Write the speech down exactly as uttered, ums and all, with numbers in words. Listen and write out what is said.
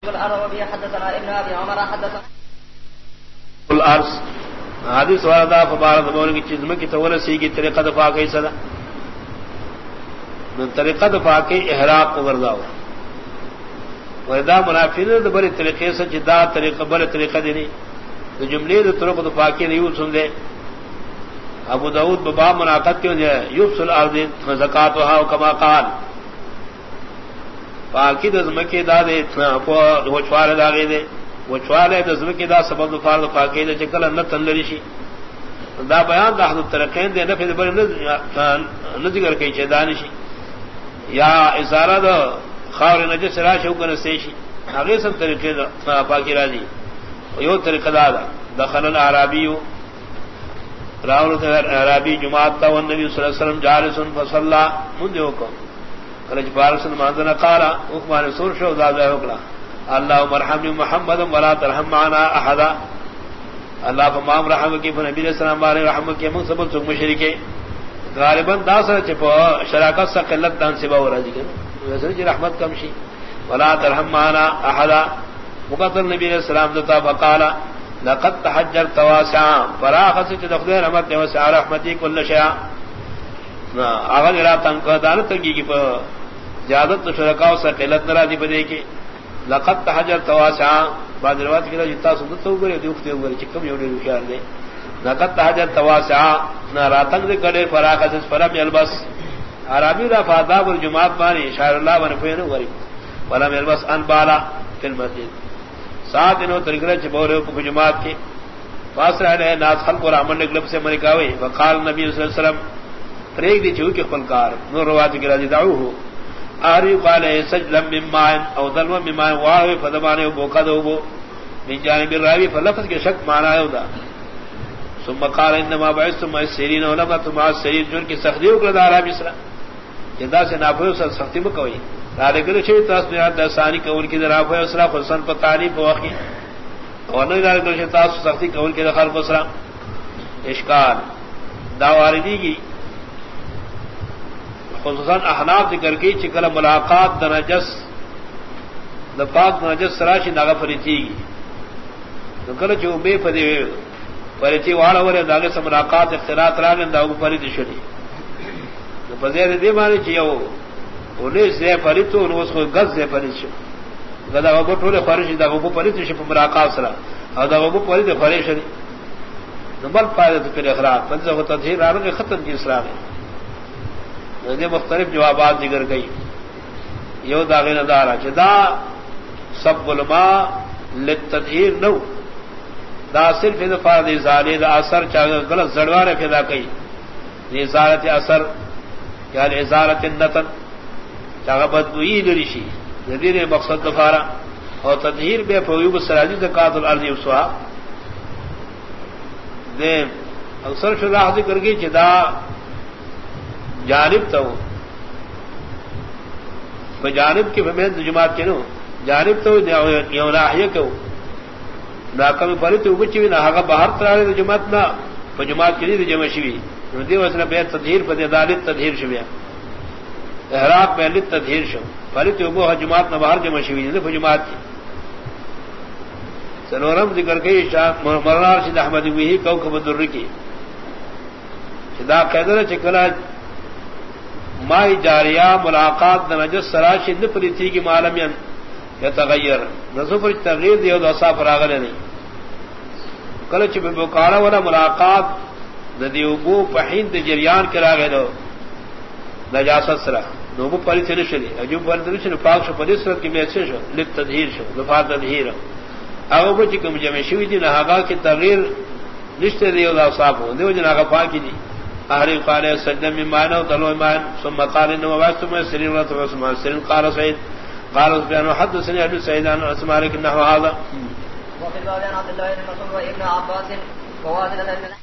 الأرض حدثنا ابن أبي عمر حدثنا الأرض حدیث واردا فبارد مولى کی چیز میں کی تولسی کی طریقہ دفاع کی صدا من طریقہ دفاع کی احراق کو وردا ہوا وردا منافین نے بڑے طریقے سے جدا طریقہ بڑے طریقہ دینی تو جملے دے طرق دفاع کی نہیں سن دے ابو داؤد باب مناقض کیوں ہے یفصل الارض زکاتها كما قال باقی دزمکی دا دے وہ چوارے دا گئے دے وہ چوارے دزمکی دا سبب دفار دا فاقی دے چکل انت تندری شی دا بیان دا حضرت ترقین دے نفی دا بری نذکر کئی چھ دانی شی یا ازارہ دا خاور نجس راش ہوکن سیشی آگے سب طریقے دا فاقی را دی یو طریقہ دا دا دخل العرابیو راول عرابی جماعت تا والنبی صلی اللہ علیہ وسلم جالسن فصلا من دیو کو کلچ بارسن ماندنا قالا اخبار سور شو دادا اکلا اللہم ارحمنی محمد ولا ترحم معنا احدا اللہ فمام رحم کی فنبی علیہ السلام بارے رحم کی من سبل سک مشرکے غالباً دا سر چپو شراکت سا قلت دان سبا ہو رہا جی ویسے جی رحمت کمشی ولا ترحم معنا احدا مقتل نبی علیہ السلام دتا فقالا لقد تحجر تواسعا فراخ سے دخل رحمت وسع رحمتی کل شیء اغل را تنگ دانت تنگی کی زیادت شرکاء سے قلت ناراضی بدے کی لقد تحجر تواسعا بعد روایت کی جتا سنت تو گرے دیکھتے ہوئے چکم یوں خیال دے لقد تحجر تواسعا نہ راتنگ دے کڑے فراخ سے فرم یلبس عربی را فاداب الجماعت بانی شاعر اللہ بن فین غریب ولم یلبس ان بالا فی المسجد سات انہوں ترگرہ چبورے کو جماعت کی پاس رہے ناس خلق اور امن گلب سے منکاوی وقال نبی صلی اللہ علیہ وسلم ریک دی چو کے فلکار نور روایت کی راضی دعوه اری قال سجلم مما او ظلم مما واو فدمانه بوکا دو من جانب الراوی فلفظ کے شک معنی ہے دا ثم قال انما بعثتم السيرين ولما تمع السير جن کی سختی کو دارا مصر جدا سے نافع سے سختی میں کوئی دارگر چھ تاس نے دسانی کول کی ذرا ہے اسرا حسن پتانی بوخی اور نہ دارگر چھ تاس سختی کول کی خلق اسرا اشکال داواردی کی خصوصاً احناف ذکر کی چکل ملاقات دنجس دپاک نجس سراشی ناغا فریتی تو کل جو بے فدی فریتی والا ورے داغے سے ملاقات اختلاط راگن داغو فریتی شدی تو پزیر دی مانی چیئو انہیں سے فریتو انہوں اس کو گز سے فریت شد گدا غبو ٹولے فریشی داغو فریتی شد ملاقات سرا اور داغو فریتی فریت شدی نبال پائدہ تو پھر اخراق پنزہ کو تدھیر آرگے ختم کی اسراغ ہے مختلف جوابات ذکر گئی یو داغین دارا جدا سب علماء للتدہیر نو دا صرف ادفار دی زالی دا اثر چاہتا غلط زڑوار فیدا کئی ازارت اثر یعنی ازارت النتن چاہتا بدوئی لرشی جدیر مقصد دفارا اور تدہیر بے فویوب سراجی زکاة الارض یوسوها دیم اکثر شراح ذکر گئی جدا جانب تو جانب کی فہمیت جماعت کے نو جانب تو یو ناحیہ کو ناکم فرت وبچی نہ ہا باہر ترا جماعت نہ فجماعت کے لیے جمع شوی ردی وسنا بے تدہیر پر عدالت تدہیر شوی احراق پہلے تدہیر شو فرت وبو جماعت نہ باہر جمع شوی نے فجماعت کی سنورم ذکر کئی شاہ مولانا رشید احمد وہی کوكب الدر کی صدا قیدر چکلا مائی جاریہ ملاقات نجس سراشی نپریتی کی معلوم یتغیر نصفر تغییر دیو دو اصاف راغلے نہیں کلچ ببکارا والا ملاقات ندیو بو پہین دی جریان کرا گئے دو نجاست سرا نوبو پریتی نشلی اجوب پریتی نشلی پاک شو پریت سرد کی میسے شو لت تدہیر شو لفات تدہیر اگو بچی کم جمع شوی دی نحاقا کی تغییر نشتے دیو دو اصاف ہو دیو جناقا پاکی دی اہری قال سجدہ من معنی و طلوع معنی ثم قال انما واسطم سرین و طلوع سمان سرین قال سعید قال سبحانه وحدثني ابن سعيد عن اسماء لك نحو هذا وفي الباب عن عبد الله بن مسعود وابن عباس وواصلة